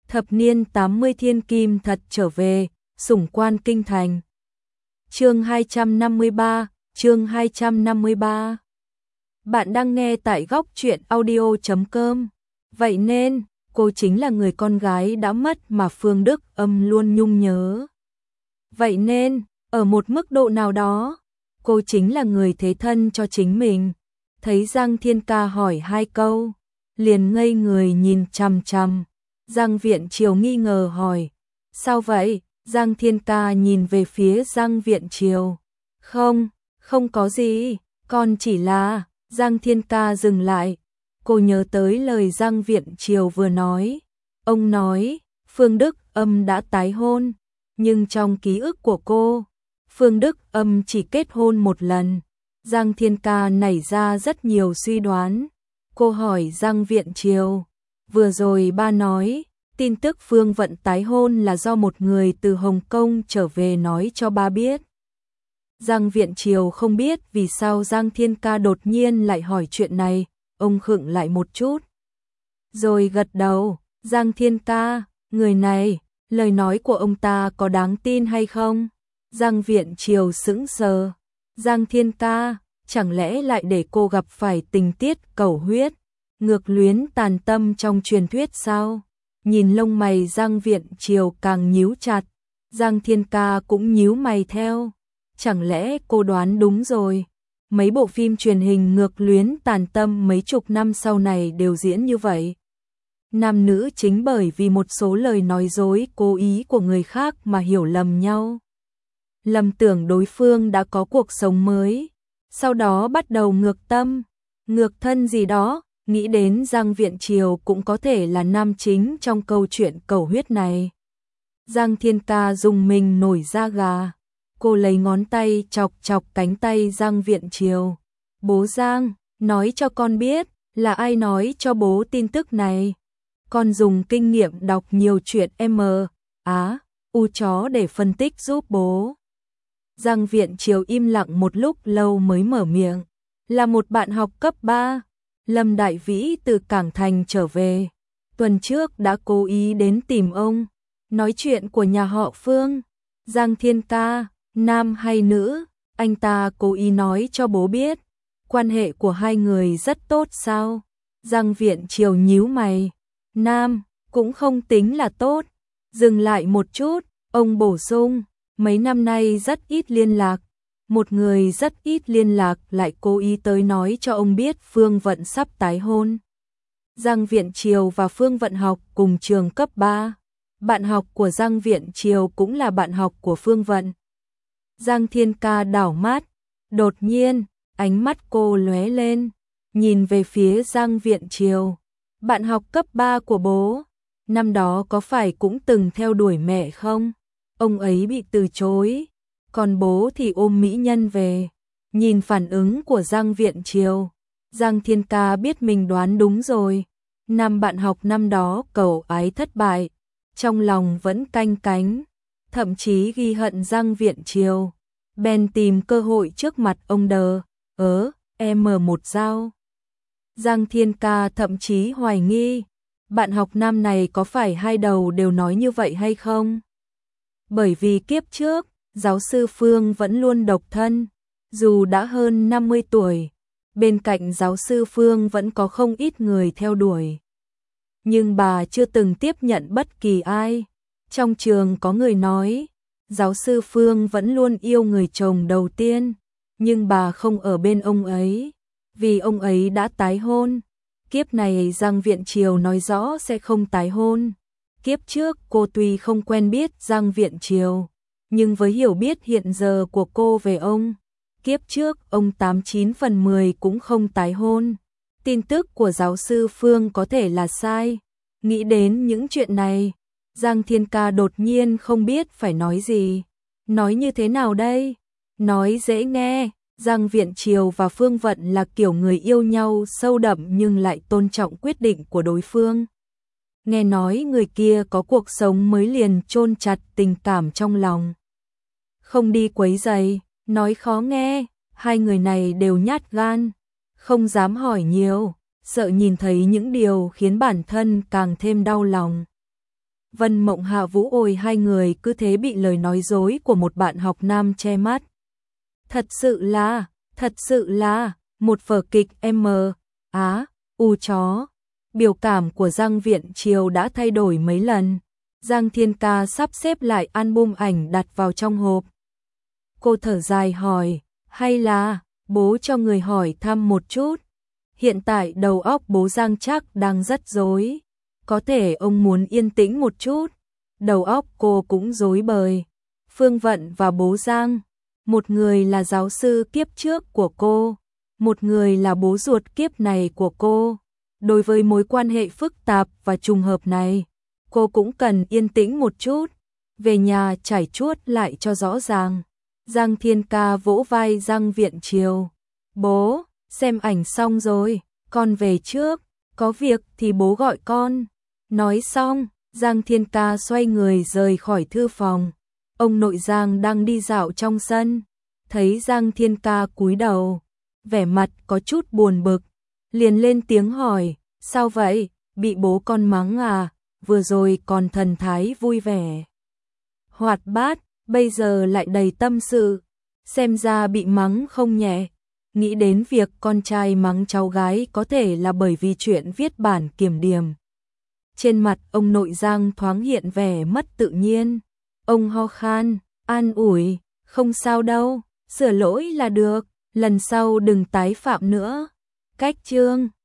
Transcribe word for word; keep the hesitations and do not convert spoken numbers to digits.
Thập niên tám mươi thiên kim thật trở về, sủng quan kinh thành. Chương hai trăm năm mươi ba, chương hai trăm năm mươi ba. Bạn đang nghe tại góc truyện audio chấm com. Vậy nên, cô chính là người con gái đã mất mà Phương Đức Âm luôn nhung nhớ. Vậy nên, ở một mức độ nào đó, cô chính là người thế thân cho chính mình. Thấy Giang Thiên Ca hỏi hai câu, liền ngây người nhìn chằm chằm. Giang Viện Triều nghi ngờ hỏi, sao vậy? Giang Thiên Ca nhìn về phía Giang Viện Triều. Không, không có gì, con chỉ là... Giang Thiên Ca dừng lại. Cô nhớ tới lời Giang Viện Triều vừa nói. Ông nói, Phương Đức Âm đã tái hôn. Nhưng trong ký ức của cô, Phương Đức Âm chỉ kết hôn một lần. Giang Thiên Ca nảy ra rất nhiều suy đoán. Cô hỏi Giang Viện Triều, vừa rồi ba nói, tin tức Phương Vận tái hôn là do một người từ Hồng Kông trở về nói cho ba biết. Giang Viện Triều không biết vì sao Giang Thiên Ca đột nhiên lại hỏi chuyện này, ông khựng lại một chút. Rồi gật đầu, Giang Thiên Ca, người này, lời nói của ông ta có đáng tin hay không? Giang Viện Triều sững sờ. Giang Thiên Ca, chẳng lẽ lại để cô gặp phải tình tiết cẩu huyết, ngược luyến tàn tâm trong truyền thuyết sao? Nhìn lông mày Giang Viện Triều càng nhíu chặt, Giang Thiên Ca cũng nhíu mày theo. Chẳng lẽ cô đoán đúng rồi? Mấy bộ phim truyền hình ngược luyến tàn tâm mấy chục năm sau này đều diễn như vậy. Nam nữ chính bởi vì một số lời nói dối cố ý của người khác mà hiểu lầm nhau. Lầm tưởng đối phương đã có cuộc sống mới, sau đó bắt đầu ngược tâm, ngược thân gì đó, nghĩ đến Giang Viện Triều cũng có thể là nam chính trong câu chuyện cẩu huyết này. Giang Thiên Ca dùng mình nổi da gà. Cô lấy ngón tay chọc chọc cánh tay Giang Viện Triều. Bố Giang, nói cho con biết, là ai nói cho bố tin tức này. Con dùng kinh nghiệm đọc nhiều chuyện M, Á, U chó để phân tích giúp bố. Giang Viện Triều im lặng một lúc lâu mới mở miệng. Là một bạn học cấp ba, Lâm Đại Vĩ từ Cảng Thành trở về. Tuần trước đã cố ý đến tìm ông, nói chuyện của nhà họ Phương. Giang Thiên Ca, nam hay nữ, anh ta cố ý nói cho bố biết. Quan hệ của hai người rất tốt sao? Giang Viện Triều nhíu mày. Nam, cũng không tính là tốt. Dừng lại một chút, ông bổ sung, mấy năm nay rất ít liên lạc. Một người rất ít liên lạc lại cố ý tới nói cho ông biết Phương Vận sắp tái hôn. Giang Viện Triều và Phương Vận học cùng trường cấp ba. Bạn học của Giang Viện Triều cũng là bạn học của Phương Vận. Giang Thiên Ca đảo mắt, đột nhiên, ánh mắt cô lóe lên, nhìn về phía Giang Viện Triều. Bạn học cấp ba của bố, năm đó có phải cũng từng theo đuổi mẹ không? Ông ấy bị từ chối, còn bố thì ôm mỹ nhân về. Nhìn phản ứng của Giang Viện Triều, Giang Thiên Ca biết mình đoán đúng rồi. Năm bạn học năm đó cầu ái thất bại, trong lòng vẫn canh cánh, thậm chí ghi hận Giang Viện Triều. Bèn tìm cơ hội trước mặt ông đờ, ớ, em mở một dao. Giang Thiên Ca thậm chí hoài nghi, bạn học năm này có phải hai đầu đều nói như vậy hay không? Bởi vì kiếp trước, giáo sư Phương vẫn luôn độc thân, dù đã hơn năm mươi tuổi, bên cạnh giáo sư Phương vẫn có không ít người theo đuổi. Nhưng bà chưa từng tiếp nhận bất kỳ ai. Trong trường có người nói, giáo sư Phương vẫn luôn yêu người chồng đầu tiên, nhưng bà không ở bên ông ấy, vì ông ấy đã tái hôn. Kiếp này Giang Viện Triều nói rõ sẽ không tái hôn. Kiếp trước cô tuy không quen biết Giang Viện Triều, nhưng với hiểu biết hiện giờ của cô về ông, kiếp trước ông tám chín phần mười cũng không tái hôn. Tin tức của giáo sư Phương có thể là sai. Nghĩ đến những chuyện này, Giang Thiên Ca đột nhiên không biết phải nói gì. Nói như thế nào đây? Nói dễ nghe, Giang Viện Triều và Phương Vận là kiểu người yêu nhau sâu đậm nhưng lại tôn trọng quyết định của đối phương. Nghe nói người kia có cuộc sống mới liền chôn chặt tình cảm trong lòng. Không đi quấy rầy, nói khó nghe, hai người này đều nhát gan, không dám hỏi nhiều, sợ nhìn thấy những điều khiến bản thân càng thêm đau lòng. Vân Mộng Hạ Vũ ôi hai người cứ thế bị lời nói dối của một bạn học nam che mắt. Thật sự là, thật sự là, một vở kịch M, Á, U chó. Biểu cảm của Giang Viện Triều đã thay đổi mấy lần. Giang Thiên Ca sắp xếp lại album ảnh đặt vào trong hộp. Cô thở dài hỏi, hay là bố cho người hỏi thăm một chút. Hiện tại đầu óc bố Giang chắc đang rất rối. Có thể ông muốn yên tĩnh một chút. Đầu óc cô cũng rối bời. Phương Vận và bố Giang, một người là giáo sư kiếp trước của cô, một người là bố ruột kiếp này của cô. Đối với mối quan hệ phức tạp và trùng hợp này, cô cũng cần yên tĩnh một chút, về nhà trải chuốt lại cho rõ ràng. Giang Thiên Ca vỗ vai Giang Viện Triều. Bố, xem ảnh xong rồi, con về trước, có việc thì bố gọi con. Nói xong, Giang Thiên Ca xoay người rời khỏi thư phòng. Ông nội Giang đang đi dạo trong sân, thấy Giang Thiên Ca cúi đầu, vẻ mặt có chút buồn bực, liền lên tiếng hỏi, sao vậy, bị bố con mắng à, vừa rồi còn thần thái vui vẻ, hoạt bát, bây giờ lại đầy tâm sự, xem ra bị mắng không nhẹ. Nghĩ đến việc con trai mắng cháu gái có thể là bởi vì chuyện viết bản kiểm điểm. Trên mặt ông nội Giang thoáng hiện vẻ mất tự nhiên. Ông ho khan, an ủi, không sao đâu, sửa lỗi là được, lần sau đừng tái phạm nữa. Cách chương